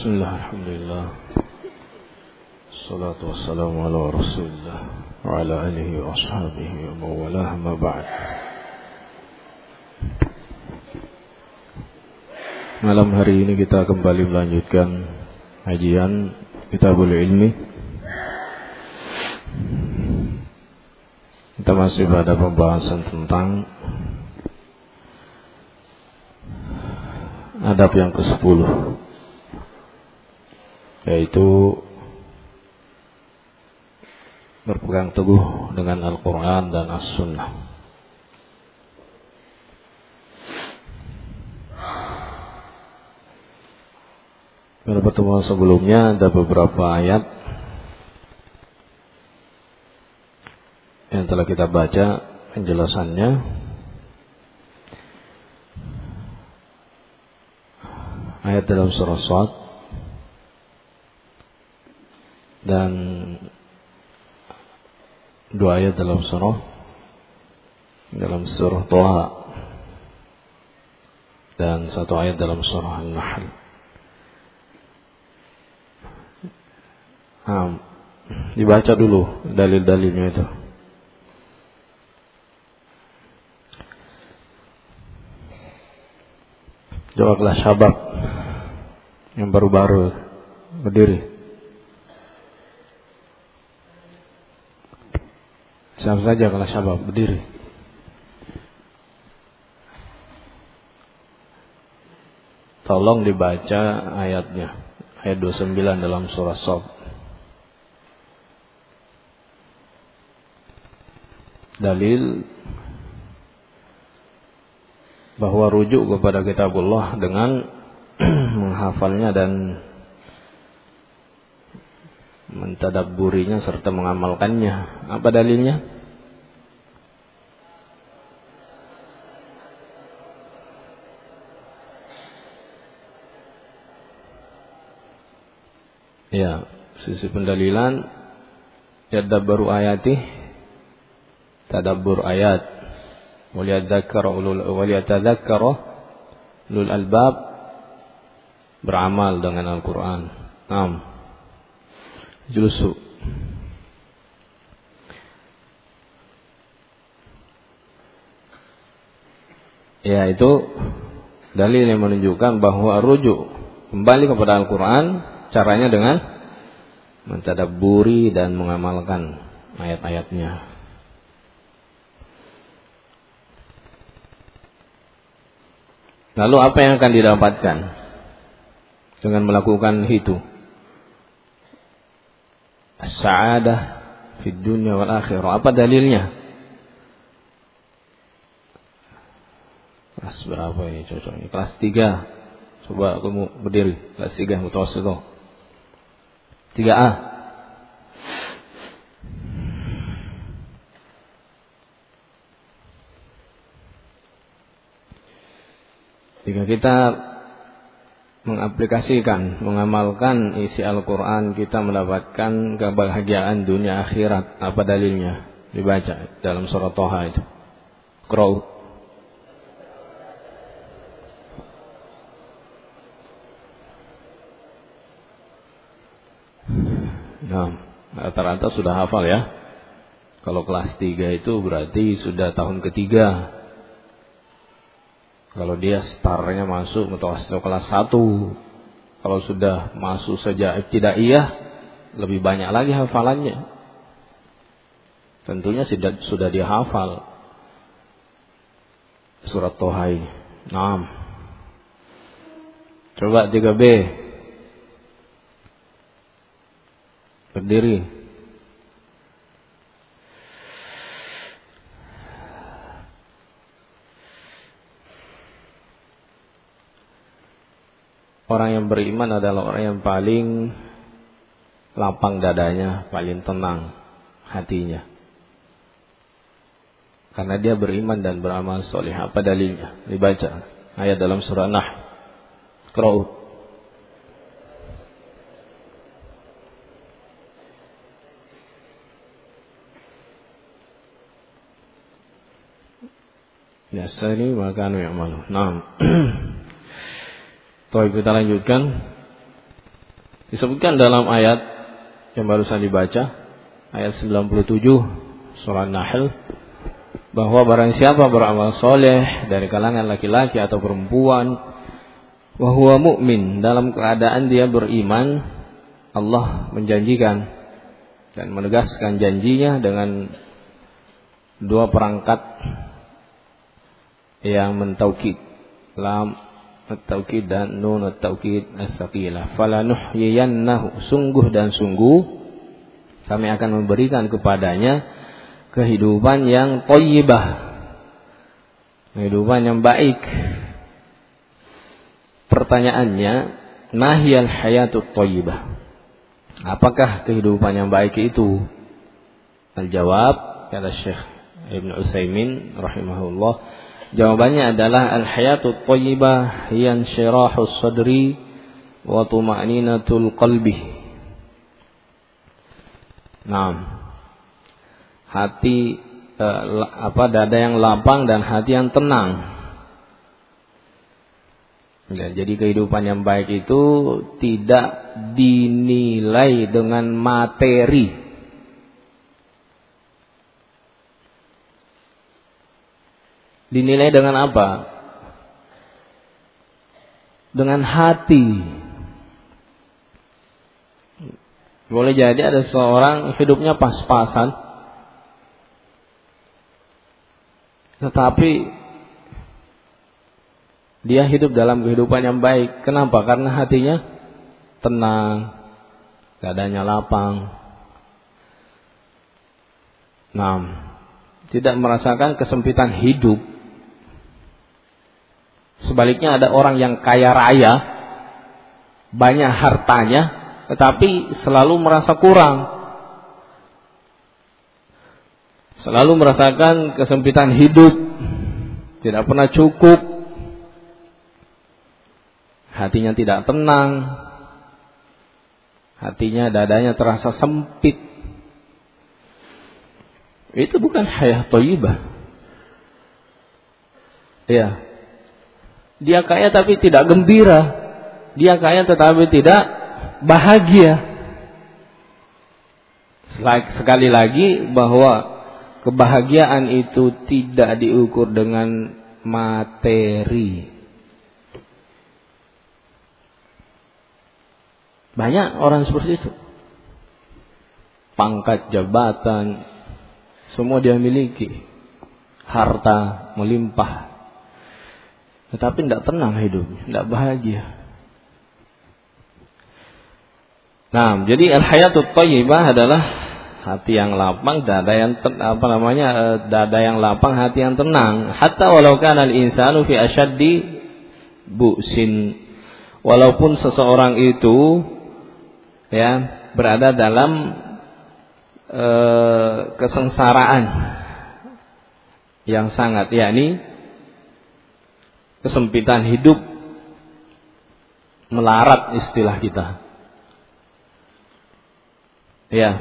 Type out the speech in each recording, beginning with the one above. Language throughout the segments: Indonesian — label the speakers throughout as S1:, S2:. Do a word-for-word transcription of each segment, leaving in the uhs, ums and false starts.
S1: Bismillah, alhamdulillah. Salatu wassalamu ala rasulillah wa ala alihi wa ashabihi wa mawalah ma ba'd. Malam hari ini kita kembali melanjutkan kajian Kitabul Ilmi. Kita masih pada pembahasan tentang adab yang kesepuluh, yaitu berpegang teguh dengan Al-Quran dan As-Sunnah. Pada pertemuan sebelumnya ada beberapa ayat yang telah kita baca penjelasannya. Ayat dalam surah Shad dan dua ayat dalam surah dalam surah Thaha dan satu ayat dalam surah An-Nahl. Nah, dibaca dulu dalil-dalilnya itu. Coba kelas syabab yang baru-baru berdiri. Siapa saja kelas syabab berdiri. Tolong dibaca ayatnya, ayat dua puluh sembilan dalam surah Shad. Dalil bahwa rujuk kepada kitabullah dengan menghafalnya dan mentadabburinya serta mengamalkannya. Apa dalilnya? Ya, sisi pendalilan yadabbaru ayati, tadabbur ayat, waliyadzakkara ulul waliyatadzakkara ulul albab, beramal dengan Al-Quran. Naam. Julusu. Ya, itu dalil yang menunjukkan bahwa rujuk kembali kepada Al-Quran caranya dengan mentadabburi dan mengamalkan ayat-ayatnya. Lalu apa yang akan didapatkan dengan melakukan itu? As-sa'adah fid dunya wal akhirah. Apa dalilnya? Kelas berapa ini cocoknya? Kelas tiga. Coba kamu berdiri. Kelas tiga mutawassithah. tiga A. Jika kita mengaplikasikan, mengamalkan isi Al-Quran, kita mendapatkan kebahagiaan dunia akhirat. Apa dalilnya? Dibaca dalam surah Thaha itu. Qra'u. Nah, rata-rata sudah hafal ya. Kalau kelas tiga itu berarti sudah tahun ketiga. Kalau dia startnya masuk mutawassithah kelas satu, kalau sudah masuk sejak ibtidaiyah, lebih banyak lagi hafalannya. Tentunya sudah, sudah dia hafal surat Thaha ini. Naam. Coba tiga B. Berdiri. Orang yang beriman adalah orang yang paling lapang dadanya, paling tenang hatinya. Karena dia beriman dan beramal soleh. Apa dalilnya? Dibaca ayat dalam surah Nahl. Qra'u. Yasani wa kanu ya'malu. Naam. Baik, kita lanjutkan. Disebutkan dalam ayat yang barusan dibaca, ayat sembilan puluh tujuh surah Nahl, bahwa barang siapa beramal soleh dari kalangan laki-laki atau perempuan, wa huwa mu'min, dalam keadaan dia beriman, Allah menjanjikan dan menegaskan janjinya dengan dua perangkat yang mentaukid, lam at-taukid dan nun at-taukid as-saqilah. Falanuhyiyannahu, sungguh dan sungguh kami akan memberikan kepadanya kehidupan yang thayyibah, kehidupan yang baik. Pertanyaannya, mahiyal hayatut thayyibah, apakah kehidupan yang baik itu? Al-jawab, kata Syekh Ibn Utsaimin rahimahullah, jawabannya adalah al-hayatut thayyibah hiya insyirahus sadri wa tuma'ninatul qalbi. Naam. Hati eh, apa dada yang lapang dan hati yang tenang. Ya, jadi kehidupan yang baik itu tidak dinilai dengan materi. Dinilai dengan apa? Dengan hati. Boleh jadi ada seorang hidupnya pas-pasan, tetapi dia hidup dalam kehidupan yang baik. Kenapa? Karena hatinya tenang, dadanya lapang. Nah, tidak merasakan kesempitan hidup. Sebaliknya ada orang yang kaya raya, banyak hartanya, tetapi selalu merasa kurang. Selalu merasakan kesempitan hidup, tidak pernah cukup. Hatinya tidak tenang, hatinya, dadanya terasa sempit. Itu bukan hayat thayyibah. Ya. Dia kaya tapi tidak gembira. Dia kaya tetapi tidak bahagia. Sekali lagi bahwa kebahagiaan itu tidak diukur dengan materi. Banyak orang seperti itu. Pangkat, jabatan, semua dia miliki. Harta melimpah. Tetapi tidak tenang hidupnya, tidak bahagia. Nah, jadi al-hayatut thayyibah adalah hati yang lapang, dada yang ten, apa namanya? dada yang lapang, hati yang tenang. Hatta walau kana al-insanu fi asyaddi bu'sin. Walaupun seseorang itu ya berada dalam e, kesengsaraan yang sangat, yakni kesempitan hidup, melarat istilah kita. Ya,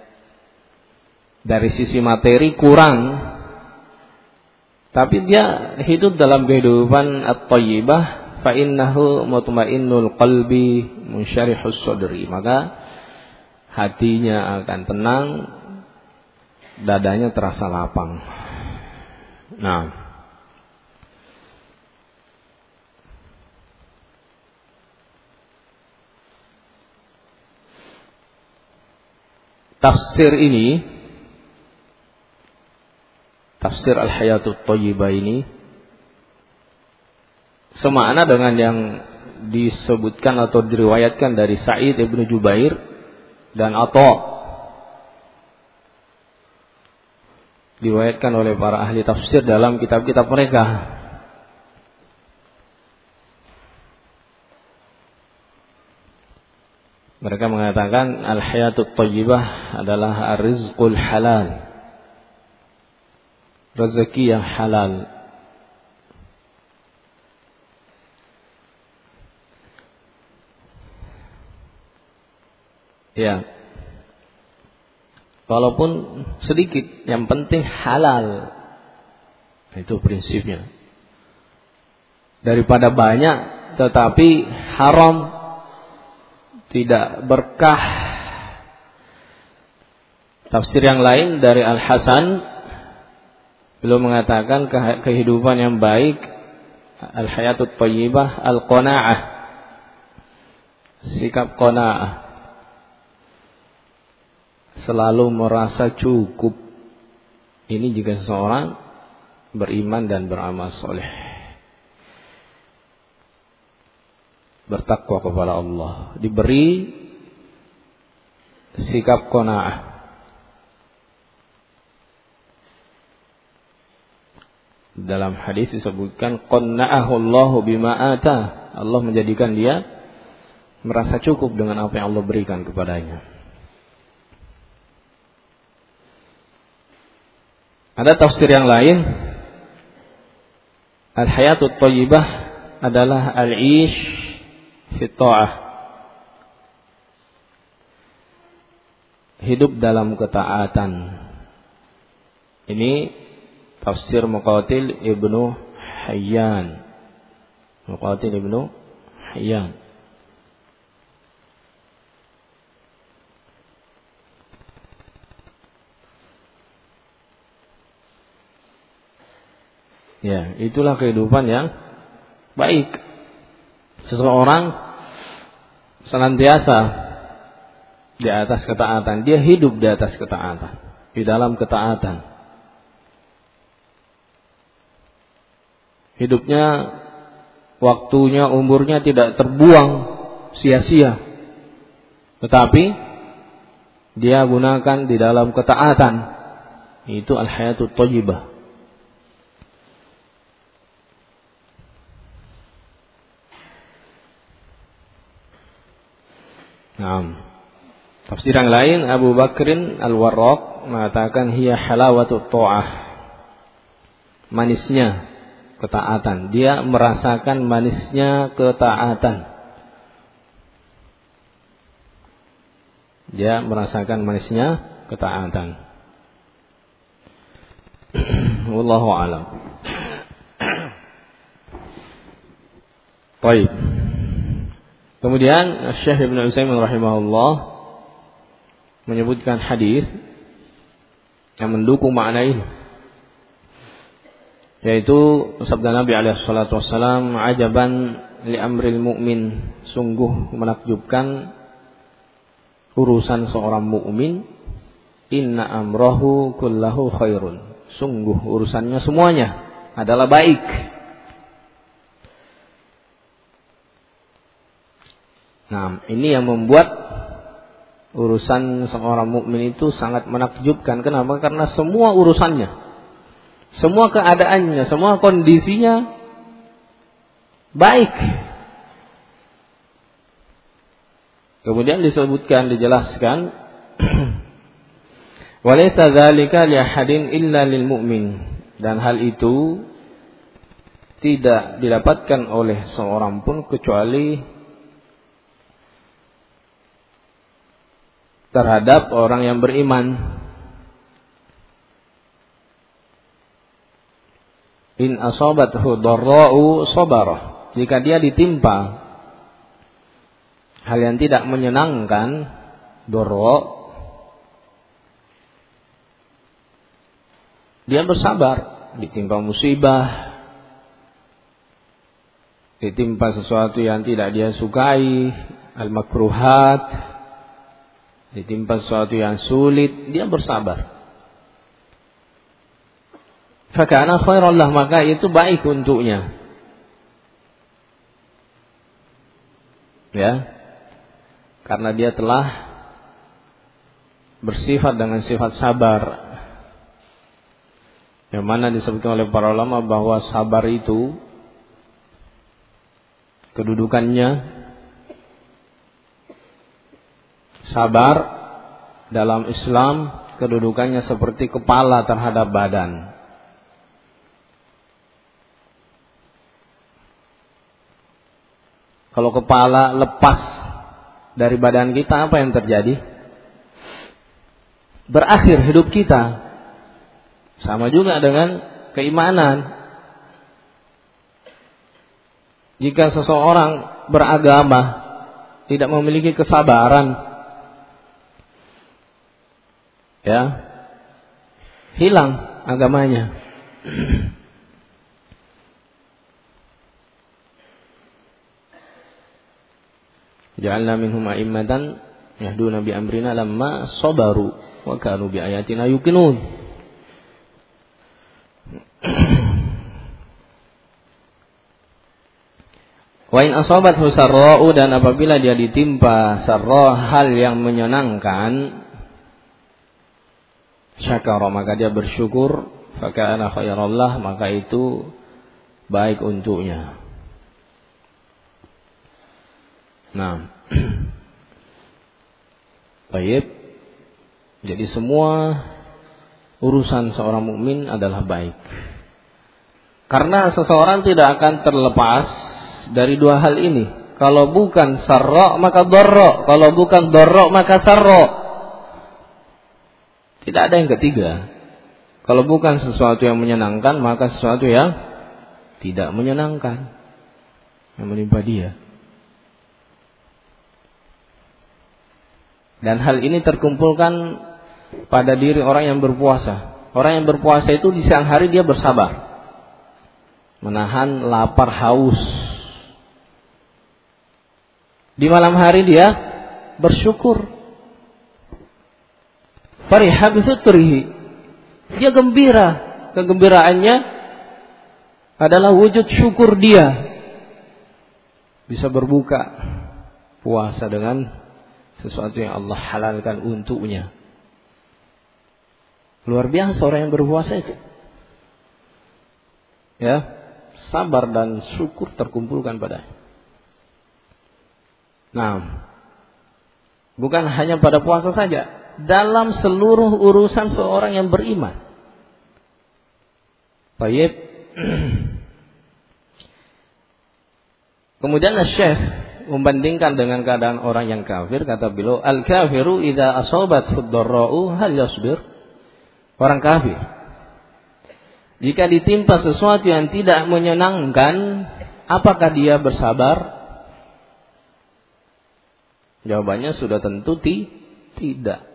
S1: dari sisi materi kurang, tapi dia hidup dalam kehidupan at-thayyibah, fa innahu mutmainnul qalbi munsyarihus sadri, maka hatinya akan tenang, dadanya terasa lapang. Nah, tafsir ini, tafsir al-hayatut thayyibah ini semakna dengan yang disebutkan atau diriwayatkan dari Sa'id ibnu Jubair dan Atha, diriwayatkan oleh para ahli tafsir dalam kitab-kitab mereka. Mereka mengatakan al-hayatut thayyibah adalah ar-rizqul halal, rezeki yang halal. Ya, walaupun sedikit, yang penting halal. Itu prinsipnya. Daripada banyak tetapi haram, tidak berkah. Tafsir yang lain dari Al-Hasan, beliau mengatakan kehidupan yang baik, al-hayatut thayyibah, al-qanaah, sikap qanaah, selalu merasa cukup. Ini jika seseorang beriman dan beramal soleh, bertakwa kepada Allah, diberi sikap qanaah. Dalam hadis disebutkan qanna'ahu Allahu bima ata, Allah menjadikan dia merasa cukup dengan apa yang Allah berikan kepadanya. Ada tafsir yang lain, al-hayatut thayyibah adalah al-ish fi ta'ah, hidup dalam ketaatan. Ini tafsir Muqatil Ibnu Hayyan. Muqatil Ibnu Hayyan. Ya, itulah kehidupan yang baik. Seseorang senantiasa di atas ketaatan. Dia hidup di atas ketaatan, di dalam ketaatan. Hidupnya, waktunya, umurnya tidak terbuang sia-sia, tetapi dia gunakan di dalam ketaatan. Itu al-hayatut thayyibah. Nah, tafsir yang lain, Abu Bakrin Al-Warraq mengatakan hiya halawatut ta'ah, manisnya ketaatan. Dia merasakan manisnya ketaatan. Dia merasakan manisnya ketaatan. Wallahu a'lam. Baik. Kemudian Syekh Ibnu Utsaimin rahimahullah menyebutkan hadis yang mendukung makna ini, yaitu sabda Nabi alaihi salatu wassalam, ajaban li amril mu'min, sungguh menakjubkan urusan seorang mukmin, inna amrahu kullahu khairun, sungguh urusannya semuanya adalah baik. Nah, ini yang membuat urusan seorang mukmin itu sangat menakjubkan. Kenapa? Karena semua urusannya, semua keadaannya, semua kondisinya baik. Kemudian disebutkan, dijelaskan, walaysa dzalika li ahadin illa lil mu'min, dan hal itu tidak didapatkan oleh seorang pun kecuali terhadap orang yang beriman. In asabathu dharra'u sabara, jika dia ditimpa hal yang tidak menyenangkan, dharra, dia bersabar. Ditimpa musibah, ditimpa sesuatu yang tidak dia sukai, al-makruhat, ditimpa sesuatu yang sulit, dia bersabar. Fakana khairan lah, maka itu baik untuknya. Ya. Karena dia telah bersifat dengan sifat sabar. Yang mana disebutkan oleh para ulama bahwa sabar itu kedudukannya, sabar dalam Islam kedudukannya seperti kepala terhadap badan. Kalau kepala lepas dari badan kita, apa yang terjadi? Berakhir hidup kita. Sama juga dengan keimanan. Jika seseorang beragama tidak memiliki kesabaran, ya, hilang agamanya. Ja'alna minhum a'immatan yahduna bi amrina lamma sabaru wa kanu bi ayatina yuqinun. Wa in asabathu sarra'u, dan apabila dia ditimpa sarra, hal yang menyenangkan, syakara, maka dia bersyukur, faka'ana khairallah, maka itu baik untuknya. Nah, baik. Jadi semua urusan seorang mukmin adalah baik. Karena seseorang tidak akan terlepas dari dua hal ini. Kalau bukan sarra maka dharra, kalau bukan dharra maka sarra. Tidak ada yang ketiga. Kalau bukan sesuatu yang menyenangkan, maka sesuatu yang tidak menyenangkan yang menimpa dia. Dan hal ini terkumpulkan pada diri orang yang berpuasa. Orang yang berpuasa itu di siang hari dia bersabar, menahan lapar haus. Di malam hari dia bersyukur. Fariha bi fitrihi. Dia gembira. Kegembiraannya adalah wujud syukur dia bisa berbuka puasa dengan sesuatu yang Allah halalkan untuknya. Luar biasa orang yang berpuasa itu. Ya, sabar dan syukur terkumpulkan padanya. Nah, bukan hanya pada puasa saja, dalam seluruh urusan seorang yang beriman. Baik. Kemudian Syekh membandingkan dengan keadaan orang yang kafir, kata beliau, al-kafiru idza asabat fud-dharra'u hal yasbir. Orang kafir jika ditimpa sesuatu yang tidak menyenangkan, apakah dia bersabar? Jawabannya sudah tentu ti, tidak.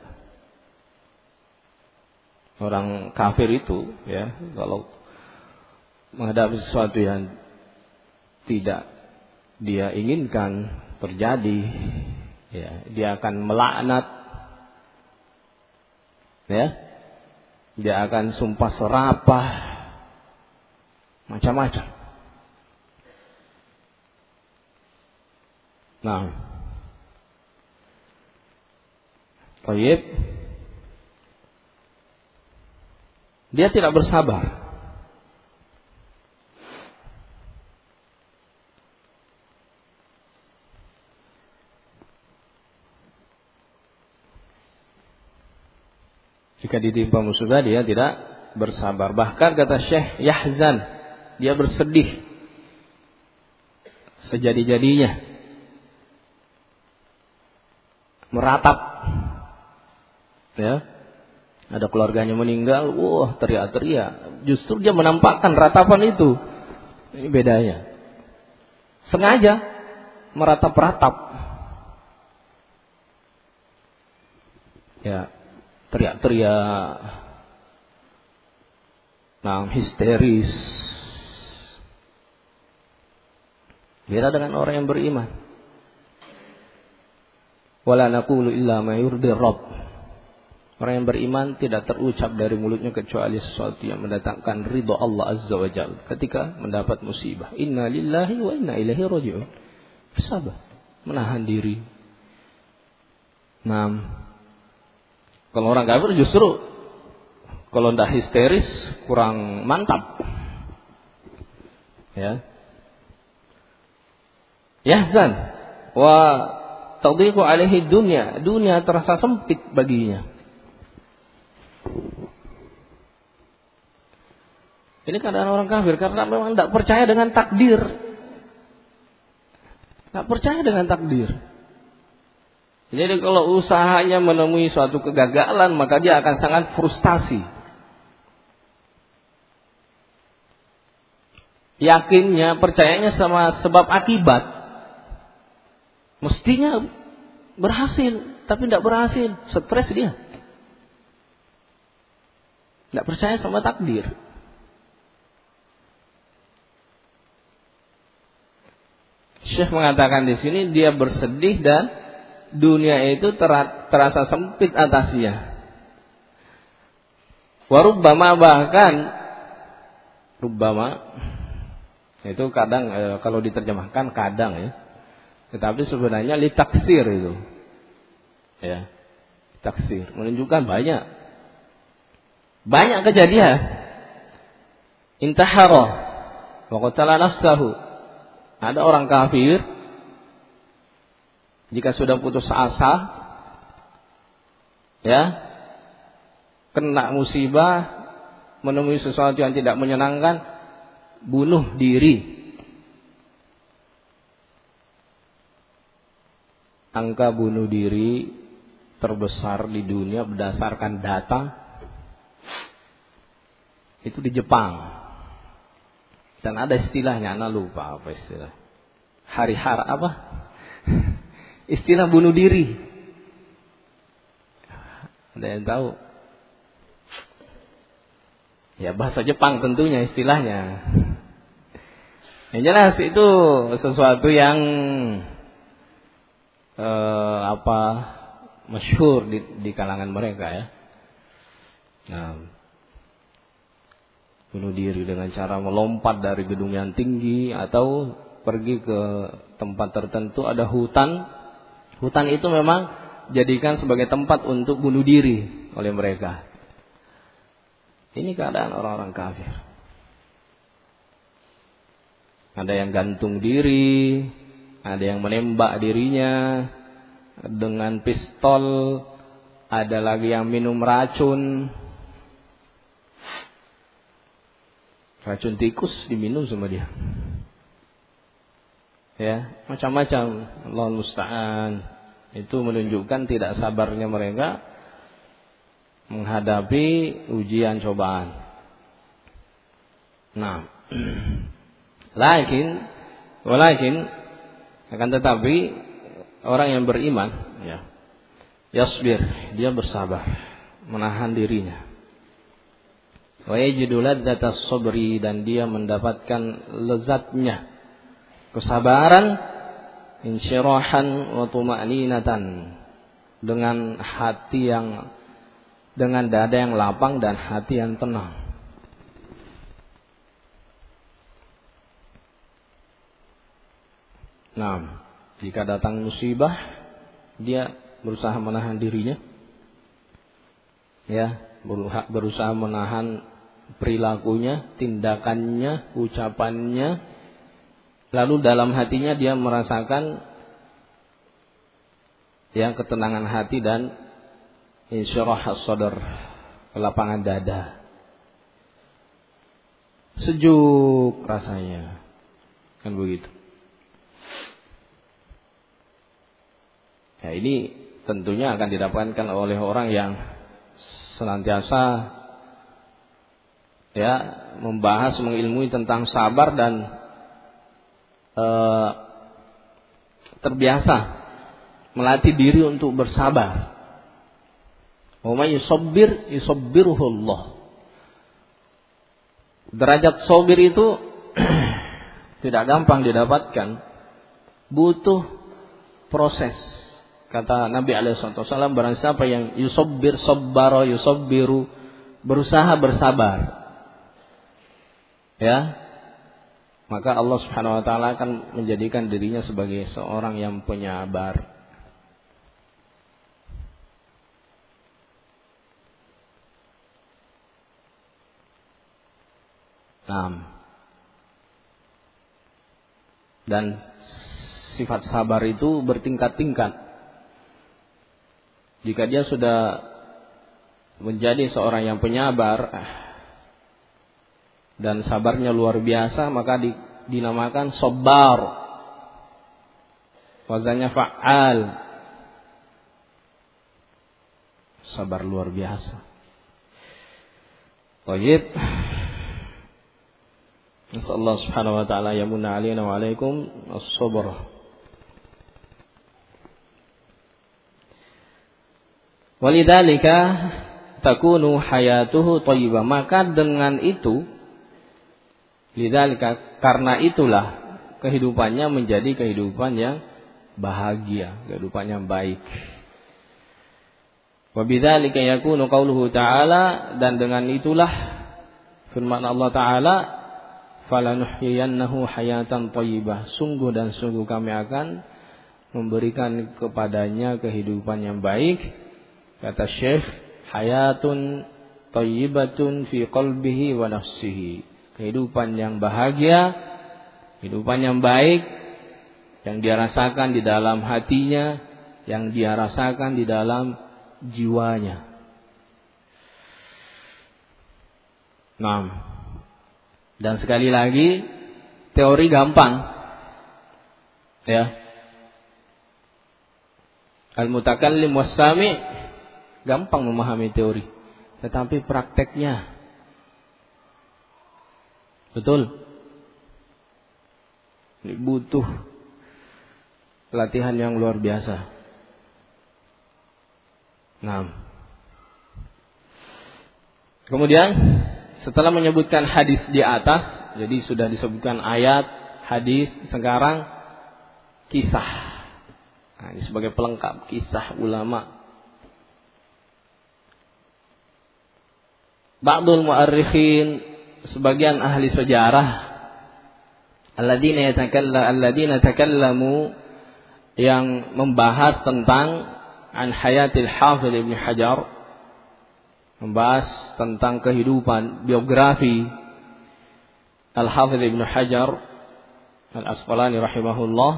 S1: Orang kafir itu, ya, kalau menghadapi sesuatu yang tidak dia inginkan terjadi, ya, dia akan melaknat, ya, dia akan sumpah serapah, macam-macam. Nah, baik, dia tidak bersabar. Jika ditimpa musibah dia tidak bersabar. Bahkan kata Syekh, yahzan, dia bersedih sejadi-jadinya, meratap, ya, ada keluarganya meninggal, wah teriak-teriak. Justru dia menampakkan ratapan itu. Ini bedanya. Sengaja meratap-ratap, ya, teriak-teriak, nah, histeris. Beda dengan orang yang beriman. Wala naqulu illa ma yurdi Rabb. Orang yang beriman tidak terucap dari mulutnya kecuali sesuatu yang mendatangkan ridha Allah Azza wa Jalla ketika mendapat musibah. Inna lillahi wa inna ilaihi raji'un. Sabar, menahan diri. Nah, kalau orang kafir justru kalau tidak histeris kurang mantap, ya. Yahzan wa tadhiqu alaihi dunya, dunia terasa sempit baginya. Ini keadaan orang kafir karena memang tidak percaya dengan takdir, tidak percaya dengan takdir. Jadi kalau usahanya menemui suatu kegagalan, maka dia akan sangat frustasi. Yakinnya, percayanya sama sebab akibat. Mestinya berhasil, tapi tidak berhasil, stres dia. Tidak percaya sama takdir. Syekh mengatakan di sini dia bersedih dan dunia itu terasa sempit atasnya. Warubbama bahkan rubbama itu kadang e, kalau diterjemahkan kadang ya. Tetapi sebenarnya li taksir itu. Ya. Taksir menunjukkan banyak banyak kejadian. Intahara wa qatala nafsahu. Ada orang kafir jika sudah putus asa ya, kena musibah, menemui sesuatu yang tidak menyenangkan, bunuh diri. Angka bunuh diri terbesar di dunia berdasarkan data itu di Jepang. Dan ada istilahnya, anak lupa apa istilah. Hari-hari apa? Istilah bunuh diri. Ada yang tahu? Ya bahasa Jepang tentunya istilahnya. Yang jelas itu sesuatu yang eh, apa masyhur di, di kalangan mereka ya. Nah, bunuh diri dengan cara melompat dari gedung yang tinggi atau pergi ke tempat tertentu ada hutan. Hutan itu memang jadikan sebagai tempat untuk bunuh diri oleh mereka. Ini keadaan orang-orang kafir. Ada yang gantung diri, ada yang menembak dirinya dengan pistol, ada lagi yang minum racun. Racun tikus diminum sama dia. Ya, macam-macam. Allah musta'an. Itu menunjukkan tidak sabarnya mereka menghadapi ujian cobaan. Nah, lakin, walakin akan tetapi orang yang beriman, ya, yasbir, dia bersabar, menahan dirinya. Wa yajidu ladzatas sabri, dan dia mendapatkan lezatnya kesabaran, insyirahan wa tuma'ninatan, dengan hati yang dengan dada yang lapang dan hati yang tenang. Nah, jika datang musibah, dia berusaha menahan dirinya. Ya, berusaha menahan perilakunya, tindakannya, ucapannya. Lalu dalam hatinya dia merasakan ya ketenangan hati dan insyirah as-sadr, kelapangan dada. Sejuk rasanya. Kan begitu. Ya, ini tentunya akan didapatkan oleh orang yang senantiasa ya membahas, mengilmui tentang sabar dan e, terbiasa melatih diri untuk bersabar. Wa may yusabbir yusabbiruhu Allah. Derajat sabir itu tidak gampang didapatkan, butuh proses. Kata Nabi alaihi wasallam, barang siapa yang yusabbir sabbara yusabbiru, berusaha bersabar, ya, maka Allah Subhanahu wa taala akan menjadikan dirinya sebagai seorang yang penyabar. Nah, dan sifat sabar itu bertingkat-tingkat. Jika dia sudah menjadi seorang yang penyabar dan sabarnya luar biasa, maka di, dinamakan sabar. Wazannya fa'al. Sabar luar biasa. Baik. Nasallahu subhanahu wa ta'ala yamunna alaina wa alaikum as-sabr. Walidzalika takunu hayatuhu thayyibah. Maka dengan itu, lidzalika, karena itulah kehidupannya menjadi kehidupan yang bahagia, kehidupan yang baik. Wa bidzalika yakunu qauluhu ta'ala, dan dengan itulah firman Allah Ta'ala, falanuhyiyannahu hayatan thayyibah. Sungguh dan sungguh kami akan memberikan kepadanya kehidupan yang baik. Kata Syekh, hayatun thayyibatun fi qalbihi wa nafsihi. Kehidupan yang bahagia, kehidupan yang baik, yang dia rasakan di dalam hatinya, yang dia rasakan di dalam jiwanya. Nah, dan sekali lagi, teori gampang, ya. Al-mutakallim was-sami' gampang memahami teori, tetapi prakteknya, betul, ini butuh latihan yang luar biasa. Nah, kemudian setelah menyebutkan hadis di atas, jadi sudah disebutkan ayat, hadis, sekarang kisah. Nah, ini sebagai pelengkap kisah ulama. Ba'dul mu'arrikhin, sebagian ahli sejarah, alladzina yatakallamu alladzina takallamu, yang membahas tentang an hayatil Hafidz Ibnu Hajar, membahas tentang kehidupan biografi Al-Hafidz Ibnu Hajar Al-Asqalani rahimahullah.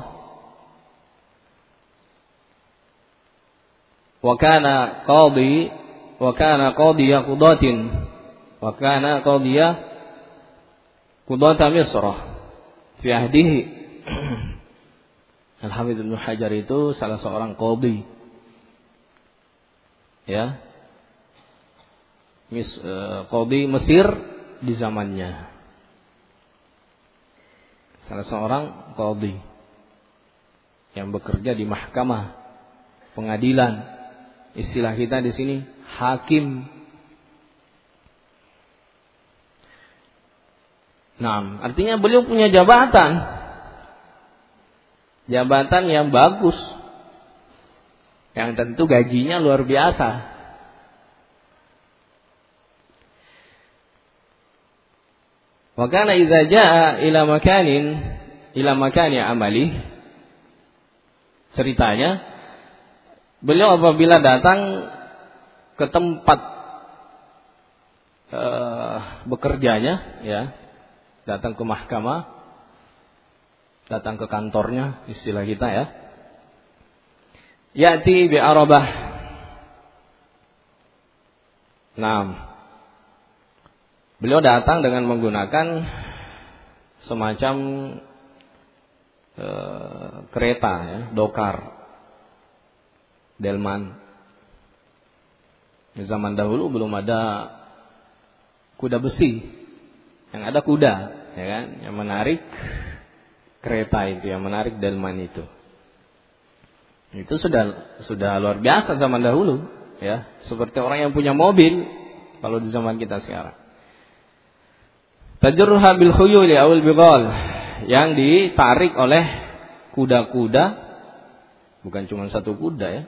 S1: Wa kana qadhi wa kana qadhiya qudatin wa kana qadhiya qudata Misr fi ahdihi. Al-Hafidz Ibnu Hajar itu salah seorang qadhi, ya, Mis, uh, qadhi Mesir di zamannya. Salah seorang qadhi yang bekerja di mahkamah pengadilan. Istilah kita di sini hakim. Nah, artinya beliau punya jabatan. Jabatan yang bagus. Yang tentu gajinya luar biasa. Wa kana idza jaa ila makanin ila makani amali. Ceritanya, beliau apabila datang ke tempat uh, bekerjanya, ya, datang ke mahkamah, datang ke kantornya, istilah kita, ya. Ya'ti bi arabah. Nah, beliau datang dengan menggunakan semacam uh, kereta, ya, dokar, delman. Di zaman dahulu belum ada kuda besi, yang ada kuda, ya kan, yang menarik kereta itu, yang menarik delman itu. Itu sudah sudah luar biasa zaman dahulu, ya, seperti orang yang punya mobil kalau di zaman kita sekarang. Tajruha bil khuyuli awil bighal, yang ditarik oleh kuda-kuda, bukan cuma satu kuda, ya.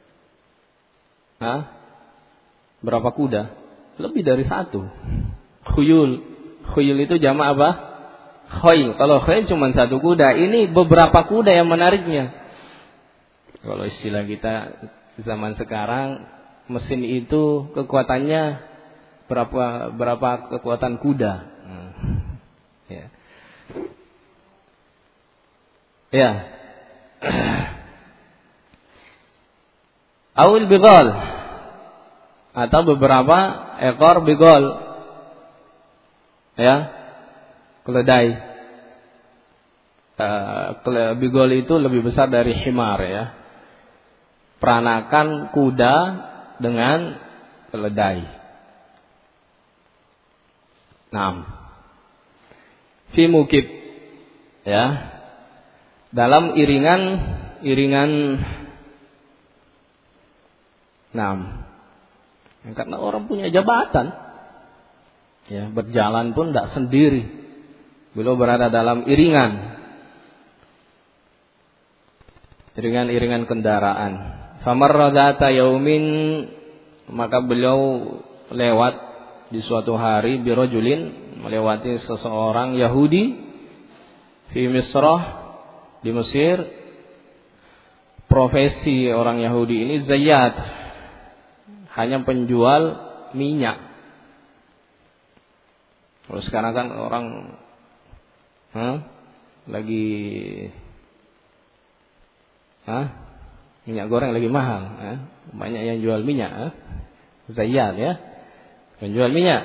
S1: Hah? Berapa kuda? Lebih dari satu. Khuyul. Khuyul itu jamak apa? Khayl. Kalau khayl cuma satu kuda, ini beberapa kuda yang menariknya. Kalau istilah kita zaman sekarang, mesin itu kekuatannya berapa berapa kekuatan kuda. Hmm. Ya. Ya. Awil bighal, atau beberapa ekor bighal, ya, keledai. Uh, bighal itu lebih besar dari himar, ya. Peranakan kuda dengan keledai. Naam. Fi mukib, ya. Dalam iringan iringan Nah, karena orang punya jabatan, ya, berjalan pun tidak sendiri, beliau berada dalam iringan, iringan-iringan kendaraan. Famarra dzata yaumin, maka beliau lewat di suatu hari, birajulin, melewati seseorang Yahudi fi Misrah, di Mesir. Profesi orang Yahudi ini zayyat, hanya penjual minyak. Kalau sekarang kan orang huh, lagi huh, minyak goreng lagi mahal, huh? Banyak yang jual minyak, huh? Zayyat, ya, penjual minyak.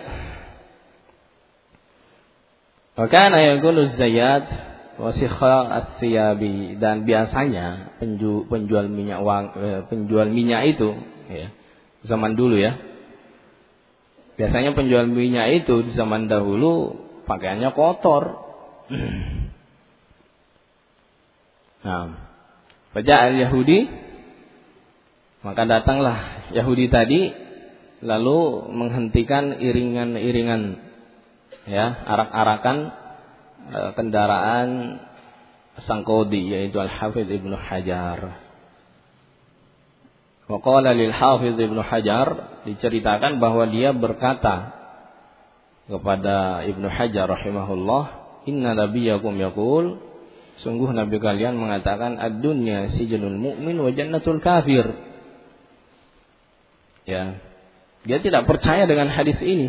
S1: Maka ayakunu zayyat wasikha ats-thiyabi, dan biasanya penju, penjual minyak wang, penjual minyak itu, ya, zaman dulu, ya, biasanya penjual minyak itu di zaman dahulu pakaiannya kotor. Nah, Faja'al Yahudi, maka datanglah Yahudi tadi, lalu menghentikan iringan-iringan, ya, arak-arakan e, kendaraan sang qadhi, yaitu Al-Hafidz Ibnu Hajar. Wa qala lil Hafidz Ibnu Hajar, diceritakan bahwa dia berkata kepada Ibnu Hajar rahimahullah, inna nabiyyakum yaqul, sungguh nabi kalian mengatakan, ad-dunya sijnul mu'min wa jannatul kafir. Ya, dia tidak percaya dengan hadis ini.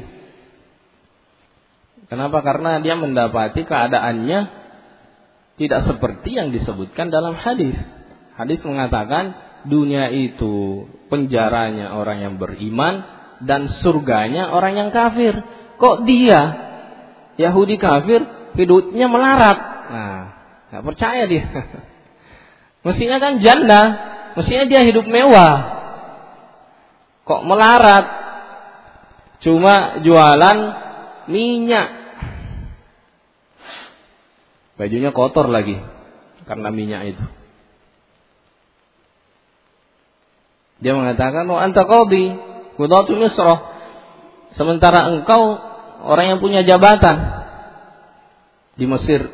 S1: Kenapa? Karena dia mendapati keadaannya tidak seperti yang disebutkan dalam hadis. Hadis mengatakan dunia itu penjaranya orang yang beriman dan surganya orang yang kafir. Kok dia Yahudi kafir hidupnya melarat? Nah, nggak percaya dia. Mestinya kan janda, mestinya dia hidup mewah. Kok melarat? Cuma jualan minyak. Bajunya kotor lagi karena minyak itu. Dia mengatakan, wa anta qadhi qudatu Misrah, sementara engkau orang yang punya jabatan di Mesir.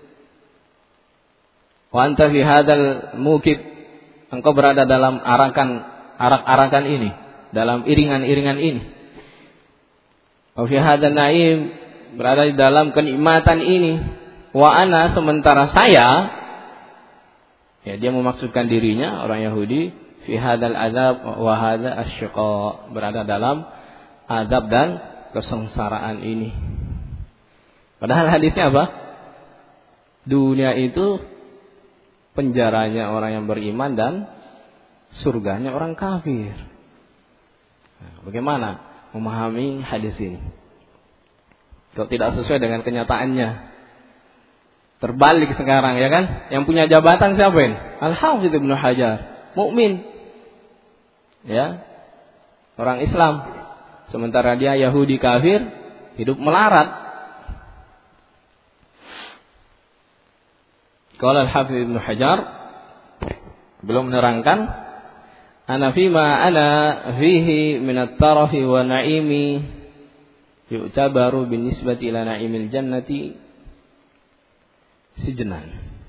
S1: Wa anta fi hadzal mukib, engkau berada dalam arakan arak-arakan ini, dalam iringan-iringan ini. Wa fi hadzal naim, berada di dalam kenikmatan ini. Wa ana, sementara saya, ya, dia memaksudkan dirinya orang Yahudi, fi hadzal azab wa hadza asy-syiqa, berada dalam azab dan kesengsaraan ini. Padahal hadisnya apa? Dunia itu penjaranya orang yang beriman dan surganya orang kafir. Nah, bagaimana memahami hadis ini? Kalau tidak sesuai dengan kenyataannya. Terbalik sekarang, ya kan? Yang punya jabatan siapa ini? Al-Hafidz Ibnu Hajar, mukmin, ya, orang Islam. Sementara dia Yahudi kafir, hidup melarat. Qala Al-Hafidz Ibnu Hajar, belum menerangkan, ana fima ana fihi min at-tarafi wa na'imi yu'tabaru binisbati ila na'imil jannati sijnan.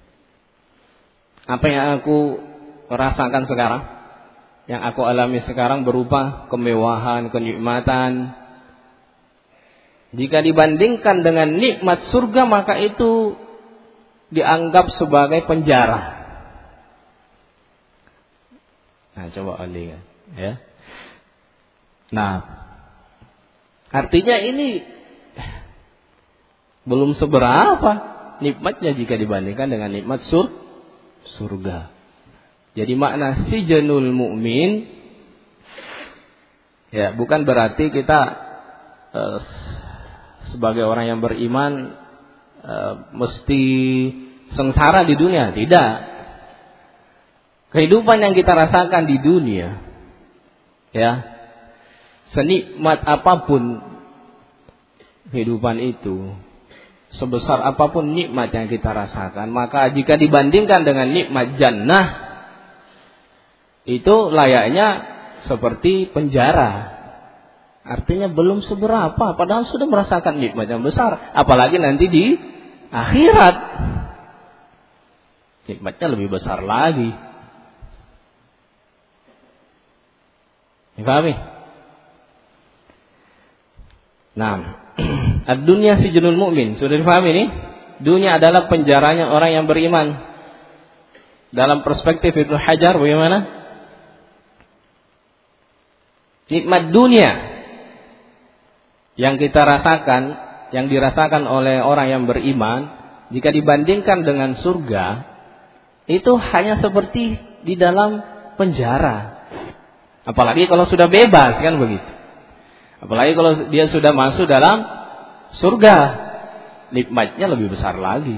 S1: Apa yang aku rasakan sekarang, yang aku alami sekarang berupa kemewahan, kenikmatan, jika dibandingkan dengan nikmat surga, maka itu dianggap sebagai penjara. Nah, coba lihat, ya. Nah, artinya ini belum seberapa nikmatnya jika dibandingkan dengan nikmat sur surga. Jadi makna sijnul mu'min, ya, bukan berarti kita eh, sebagai orang yang beriman eh, mesti sengsara di dunia. Tidak. Kehidupan yang kita rasakan di dunia, ya, senikmat apapun kehidupan itu, sebesar apapun nikmat yang kita rasakan, maka jika dibandingkan dengan nikmat jannah, itu layaknya seperti penjara. Artinya belum seberapa, padahal sudah merasakan nikmat yang besar. Apalagi nanti di akhirat, nikmatnya lebih besar lagi. Dipahami? Nah, ad-dunya sijnul mu'min. Sudah dipahami ini? Dunia adalah penjaranya orang yang beriman. Dalam perspektif Ibnu Hajar bagaimana? Nikmat dunia yang kita rasakan, yang dirasakan oleh orang yang beriman, jika dibandingkan dengan surga, itu hanya seperti di dalam penjara. Apalagi kalau sudah bebas, kan begitu. Apalagi kalau dia sudah masuk dalam surga, nikmatnya lebih besar lagi.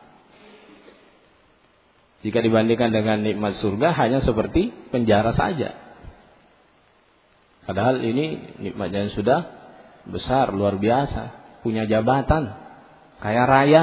S1: Jika dibandingkan dengan nikmat surga, hanya seperti penjara saja. Padahal ini nikmatnya yang sudah besar, luar biasa, punya jabatan, kaya raya.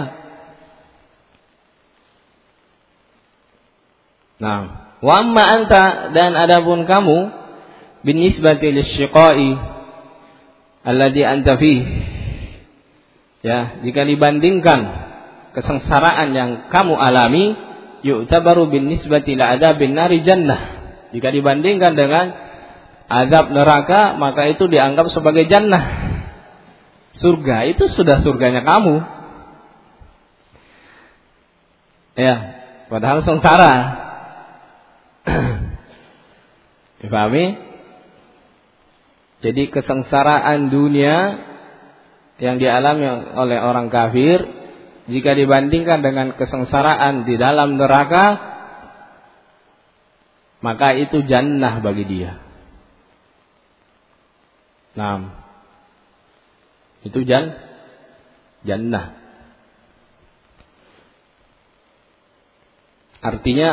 S1: Nah, wa amma anta, dan adapun kamu, binisbati lisyiqai alladhi anta fih. Ya, jika dibandingkan kesengsaraan yang kamu alami, yu'tabaru binisbati la adabin nari jannah. Jika dibandingkan dengan azab neraka, maka itu dianggap sebagai jannah. Surga itu sudah surganya kamu. Ya, padahal sengsara. Dipahami? Jadi kesengsaraan dunia yang dialami oleh orang kafir, jika dibandingkan dengan kesengsaraan di dalam neraka, maka itu jannah bagi dia. Nah, itu jan, jannah. Artinya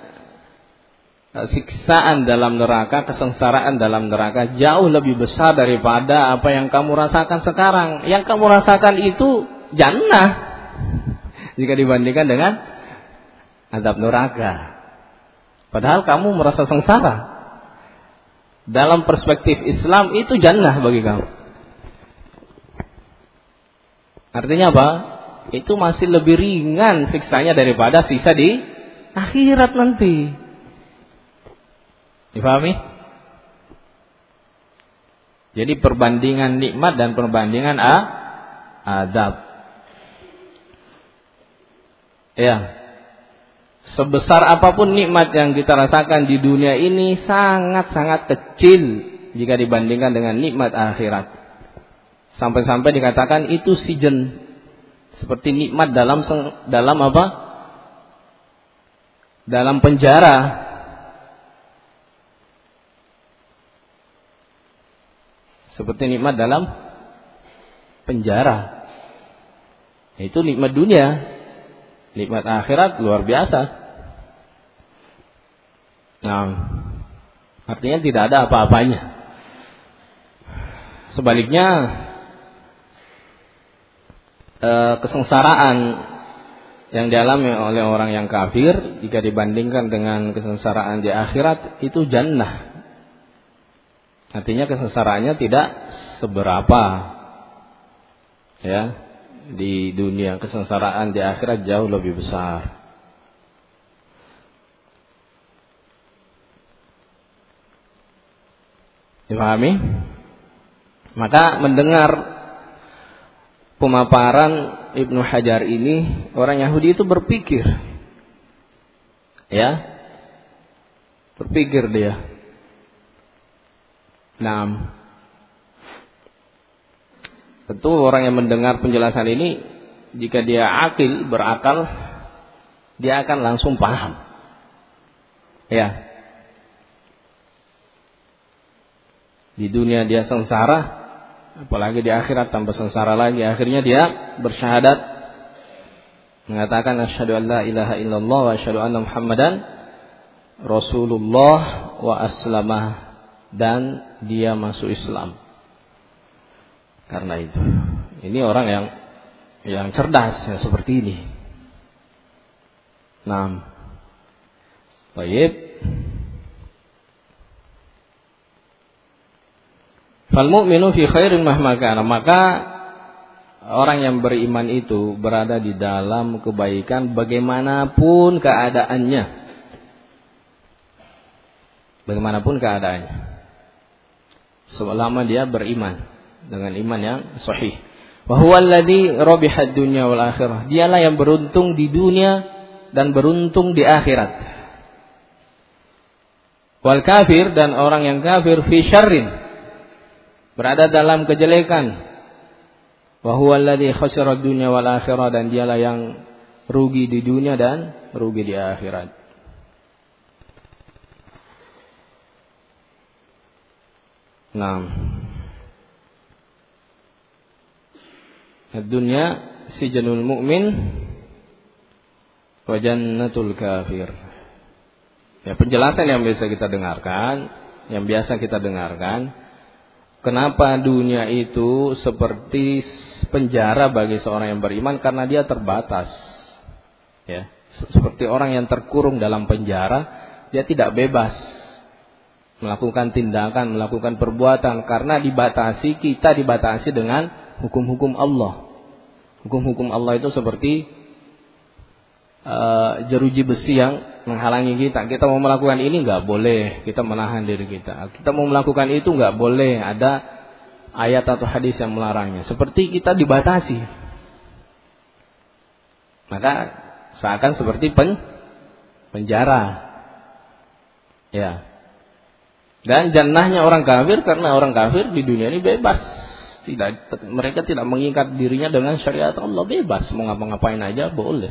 S1: siksaan dalam neraka, kesengsaraan dalam neraka jauh lebih besar daripada apa yang kamu rasakan sekarang. Yang kamu rasakan itu jannah jika dibandingkan dengan azab neraka. Padahal kamu merasa sengsara. Dalam perspektif Islam itu jannah bagi kamu. Artinya apa? Itu masih lebih ringan siksanya daripada siksa di akhirat nanti. Dipahami? Jadi perbandingan nikmat dan perbandingan a, azab. Ya. Sebesar apapun nikmat yang kita rasakan di dunia ini sangat-sangat kecil jika dibandingkan dengan nikmat akhirat. Sampai-sampai dikatakan itu sijen, seperti nikmat dalam dalam apa? Dalam penjara. Seperti nikmat dalam penjara. Itu nikmat dunia. Nikmat akhirat luar biasa. Nah, artinya tidak ada apa-apanya. Sebaliknya, kesengsaraan yang dialami oleh orang yang kafir jika dibandingkan dengan kesengsaraan di akhirat itu jannah. Artinya kesengsaraannya tidak seberapa, ya, di dunia. Kesengsaraan di akhirat jauh lebih besar. Dipahami? Maka mendengar pemaparan Ibnu Hajar ini, orang Yahudi itu berpikir, ya, berpikir dia. Nah, tentu orang yang mendengar penjelasan ini, jika dia akil, berakal, dia akan langsung paham, ya. Di dunia dia sengsara, apalagi di akhirat tambah sengsara lagi. Akhirnya dia bersyahadat, mengatakan asyhadu an la ilaha illallah wa asyhadu anna muhammadan rasulullah wa aslamah, dan dia masuk Islam. Karena itu, ini orang yang yang cerdas, ya, seperti ini. Nah, baik. Fal mu'minu fi khairin mahma kana, maka orang yang beriman itu berada di dalam kebaikan bagaimanapun keadaannya. Bagaimanapun keadaannya. Selama dia beriman dengan iman yang sahih. Wa huwa alladzi rabiha ad-dunya wal akhirah. Dialah yang beruntung di dunia dan beruntung di akhirat. Wal kafir, dan orang yang kafir, fi syarrin, berada dalam kejelekan. Wa huwa alladzi khasira ad-dunya wal akhirah, dan dialah yang rugi di dunia dan rugi di akhirat. Naam. Ad-dunya sijnul mu'min wa jannatul kafir. Ya, penjelasan yang biasa kita dengarkan, yang biasa kita dengarkan, kenapa dunia itu seperti penjara bagi seorang yang beriman, karena dia terbatas. Ya, seperti orang yang terkurung dalam penjara, dia tidak bebas melakukan tindakan, melakukan perbuatan, karena dibatasi, kita dibatasi dengan hukum-hukum Allah. Hukum-hukum Allah itu seperti uh, jeruji besi yang menghalangi kita. Kita mau melakukan ini nggak boleh, kita menahan diri kita. Kita mau melakukan itu nggak boleh, ada ayat atau hadis yang melarangnya. Seperti kita dibatasi. Maka seakan seperti pen, penjara. Ya. Dan jannahnya orang kafir, karena orang kafir di dunia ini bebas. Tidak, mereka tidak mengikat dirinya dengan syariat Allah, bebas mau ngapa-ngapain aja boleh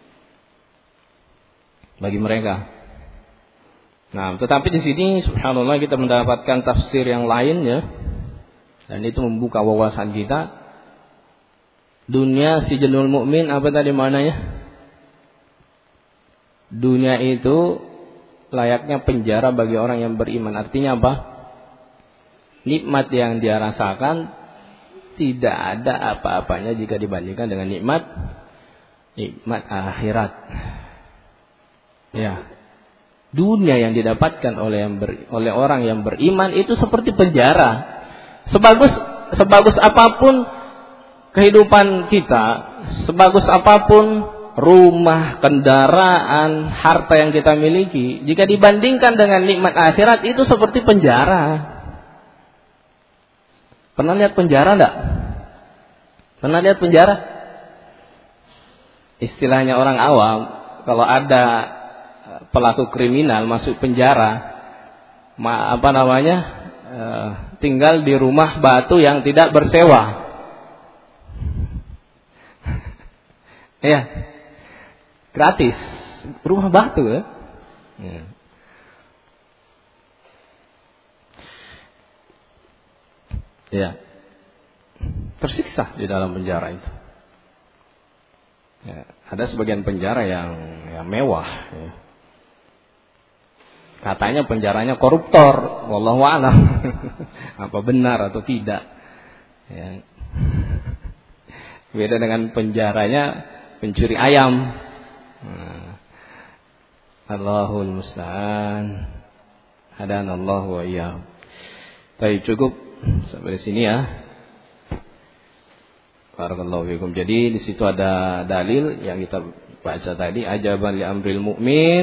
S1: bagi mereka. Nah, tetapi di sini subhanallah kita mendapatkan tafsir yang lain ya, dan itu membuka wawasan kita. Dunia sijnul mukmin, apa tadi maknanya? Dunia itu layaknya penjara bagi orang yang beriman. Artinya apa? Nikmat yang dia rasakan tidak ada apa-apanya jika dibandingkan dengan nikmat nikmat akhirat. Ya. Dunia yang didapatkan oleh yang ber, oleh orang yang beriman itu seperti penjara. Sebagus sebagus apapun kehidupan kita, sebagus apapun rumah, kendaraan, harta yang kita miliki, jika dibandingkan dengan nikmat akhirat itu seperti penjara. Pernah lihat penjara enggak? Pernah lihat penjara? Istilahnya orang awam, kalau ada pelaku kriminal masuk penjara, ma, apa namanya, e, tinggal di rumah batu yang tidak bersewa. Ya, gratis, rumah batu ya. Ya. Ya, tersiksa di dalam penjara itu. Ya, ada sebagian penjara yang, yang mewah. Ya. Katanya penjaranya koruptor, wallahu a'lam. Apa benar atau tidak? Ya. Beda dengan penjaranya pencuri ayam. Nah, Allahul musta'an. Hadanallahu wa iyyahu. Baik, cukup sampai di sini ya. Barakallahu fikum. Jadi di situ ada dalil yang kita baca tadi, ajaban li amril mu'min.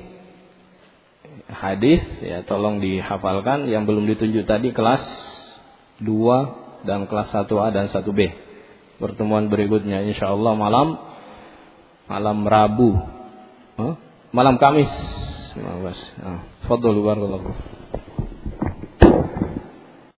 S1: Hadis ya, tolong dihafalkan. Yang belum ditunjuk tadi kelas dua dan kelas satu A dan satu B. Pertemuan berikutnya insyaallah malam malam Rabu. Huh? Malam Kamis. Nah, fadhlu barakallahu.